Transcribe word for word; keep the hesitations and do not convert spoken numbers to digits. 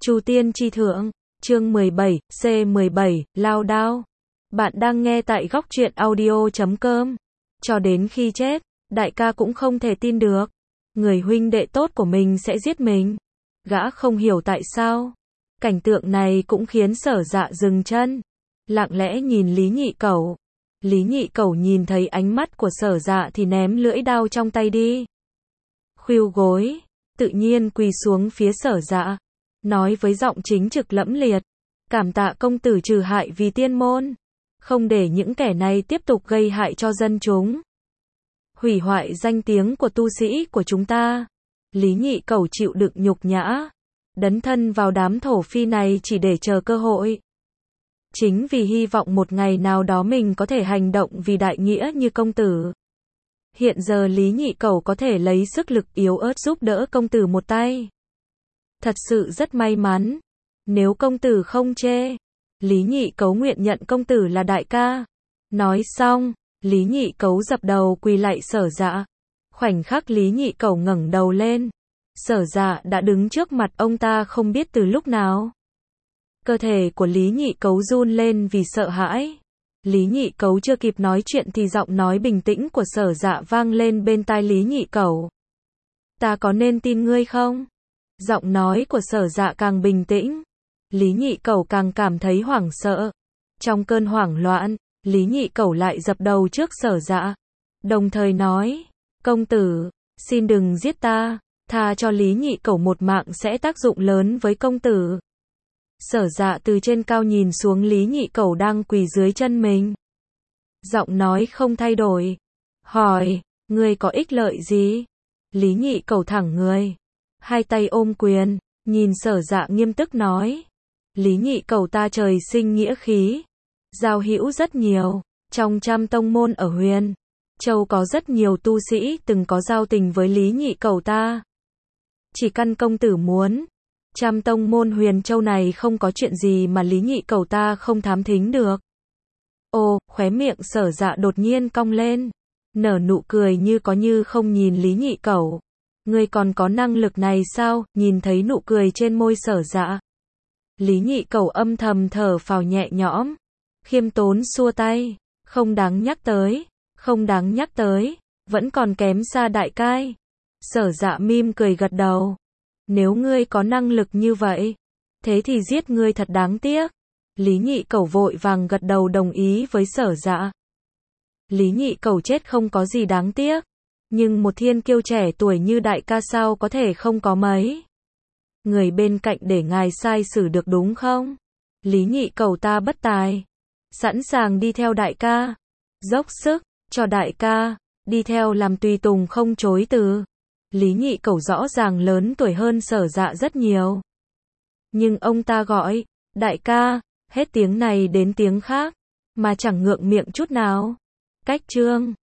Chu Tiên Chi Thượng, chương mười bảy, C mười bảy, Lao Đao. Bạn đang nghe tại góc truyện audio chấm com. Cho đến khi chết, đại ca cũng không thể tin được. Người huynh đệ tốt của mình sẽ giết mình. Gã không hiểu tại sao. Cảnh tượng này cũng khiến Sở Dạ dừng chân. Lặng lẽ nhìn Lý Nhị Cẩu. Lý Nhị Cẩu nhìn thấy ánh mắt của Sở Dạ thì ném lưỡi đao trong tay đi. Khuỵu gối, tự nhiên quỳ xuống phía Sở Dạ. Nói với giọng chính trực lẫm liệt. Cảm tạ công tử trừ hại vì tiên môn. Không để những kẻ này tiếp tục gây hại cho dân chúng. Hủy hoại danh tiếng của tu sĩ của chúng ta. Lý Nhị Cẩu chịu đựng nhục nhã. Đấn thân vào đám thổ phi này chỉ để chờ cơ hội. Chính vì hy vọng một ngày nào đó mình có thể hành động vì đại nghĩa như công tử. Hiện giờ Lý Nhị Cẩu có thể lấy sức lực yếu ớt giúp đỡ công tử một tay. Thật sự rất may mắn. Nếu công tử không chê, Lý Nhị Cấu nguyện nhận công tử là đại ca. Nói xong, Lý Nhị Cấu dập đầu quỳ lạy Sở Dạ. Khoảnh khắc Lý Nhị Cẩu ngẩng đầu lên, Sở Dạ đã đứng trước mặt ông ta không biết từ lúc nào. Cơ thể của Lý Nhị Cấu run lên vì sợ hãi. Lý Nhị Cấu chưa kịp nói chuyện thì giọng nói bình tĩnh của Sở Dạ vang lên bên tai Lý Nhị Cẩu. Ta có nên tin ngươi không? Giọng nói của Sở Dạ càng bình tĩnh. Lý Nhị Cẩu càng cảm thấy hoảng sợ. Trong cơn hoảng loạn, Lý Nhị Cẩu lại dập đầu trước Sở Dạ. Đồng thời nói, công tử, xin đừng giết ta, tha cho Lý Nhị Cẩu một mạng sẽ tác dụng lớn với công tử. Sở Dạ từ trên cao nhìn xuống Lý Nhị Cẩu đang quỳ dưới chân mình. Giọng nói không thay đổi. Hỏi, ngươi có ích lợi gì? Lý Nhị Cẩu thẳng người. Hai tay ôm quyền, nhìn Sở Dạ nghiêm túc nói. Lý Nhị Cẩu ta trời sinh nghĩa khí. Giao hữu rất nhiều. Trong trăm tông môn ở Huyền Châu có rất nhiều tu sĩ từng có giao tình với Lý Nhị Cẩu ta. Chỉ căn công tử muốn. Trăm tông môn Huyền Châu này không có chuyện gì mà Lý Nhị Cẩu ta không thám thính được. Ô, khóe miệng Sở Dạ đột nhiên cong lên. Nở nụ cười như có như không nhìn Lý Nhị Cẩu. Ngươi còn có năng lực này sao? Nhìn thấy nụ cười trên môi Sở Dạ. Lý Nhị Cẩu âm thầm thở phào nhẹ nhõm. Khiêm tốn xua tay. Không đáng nhắc tới. Không đáng nhắc tới. Vẫn còn kém xa đại cai. Sở Dạ mỉm cười gật đầu. Nếu ngươi có năng lực như vậy, thế thì giết ngươi thật đáng tiếc. Lý Nhị Cẩu vội vàng gật đầu đồng ý với Sở Dạ. Lý Nhị Cẩu chết không có gì đáng tiếc. Nhưng một thiên kiêu trẻ tuổi như đại ca sao có thể không có mấy người bên cạnh để ngài sai xử được đúng không? Lý Nhị Cẩu ta bất tài. Sẵn sàng đi theo đại ca. Dốc sức, cho đại ca. Đi theo làm tùy tùng không chối từ. Lý Nhị Cẩu rõ ràng lớn tuổi hơn Sở Dạ rất nhiều. Nhưng ông ta gọi, đại ca, hết tiếng này đến tiếng khác. Mà chẳng ngượng miệng chút nào. Cách chương.